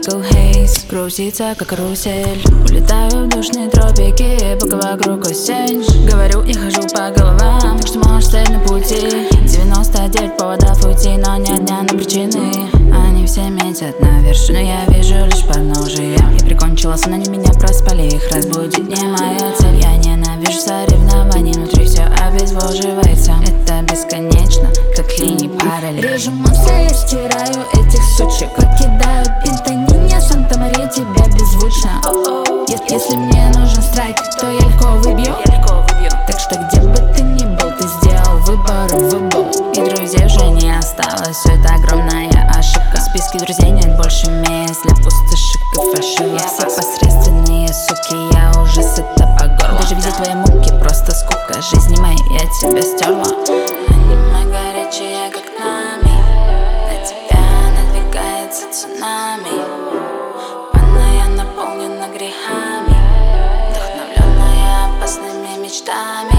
Purple haze крутится, как карусель. Улетаю в душные тропики, пока вокруг осень. Говорю, я хожу по головам, что можешь стоять на пути. 99 поводов уйти, но ни одна на причины. Они все метят на вершину, я вижу лишь подножие. Я прикончила сон, они меня проспали, их разбудить не моя цель. Я ненавижу соревнований, внутри все обезвоживается. Это бесконечно, как линии параллель. Режу мопсы, я стираю этих сучек, покидаю Пентанине, Санта-Мария, тебя беззвучно. Если мне нужен страйк, то я легко выбью. Так что где бы ты ни был, ты сделал выбор. И друзей уже не осталось, все это огромная ошибка. В списке друзей нет больше мест для пустышек и фальшивых. Все посредственные суки, я уже сыта по горло. Даже видеть твои муки просто скука. Жизни моей я тебя стерла. Они мы горячие, как нами. На тебя надвигается цунами. Ванная наполнена грехами, вдохновленная опасными мечтами.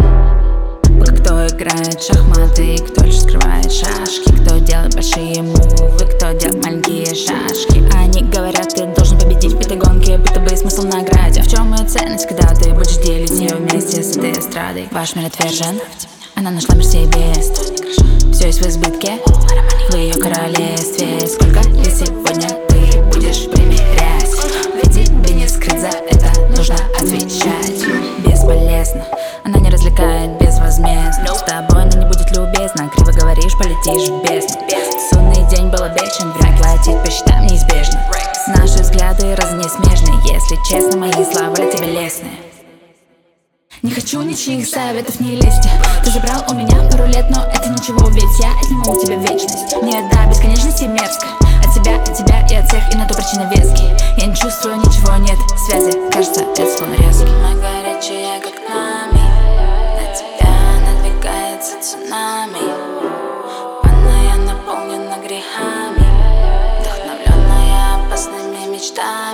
Кто играет в шахматы, кто лишь скрывает шашки, кто делает большие мувы, кто делает маленькие шашки. Они говорят, ты должен победить в этой гонке, будто бы смысл в награде. В чем ее ценность, когда ты будешь делить ее вместе с этой эстрадой? Ваш мир отвержен, она нашла Мерседес. Все есть в избытке, в ее королевстве. Сколько лет сегодня ты будешь примерять? Ведь тебе не скрыть, за это нужно отвечать. Бесполезно, она не развлекает безвозмездно. С тобой она не будет любезна, криво говоришь, полетишь в бездну. Судный день был обещан, время платить по счетам неизбежно. Наши взгляды разные смежные, если честно, мои слова для тебя лестные. Не хочу ничьих советов, не лезьте. Ты забрал у меня пару лет, но это ничего, ведь я отниму у тебя вечность. Мне до бесконечности мерзко от тебя и от всех, и на то причина вески. Я не чувствую ничего, нет связи, кажется, это словно резкий. Мы горячие, как нами. На тебя надвигается цунами. Ванная наполнена грехами, вдохновленная опасными мечтами.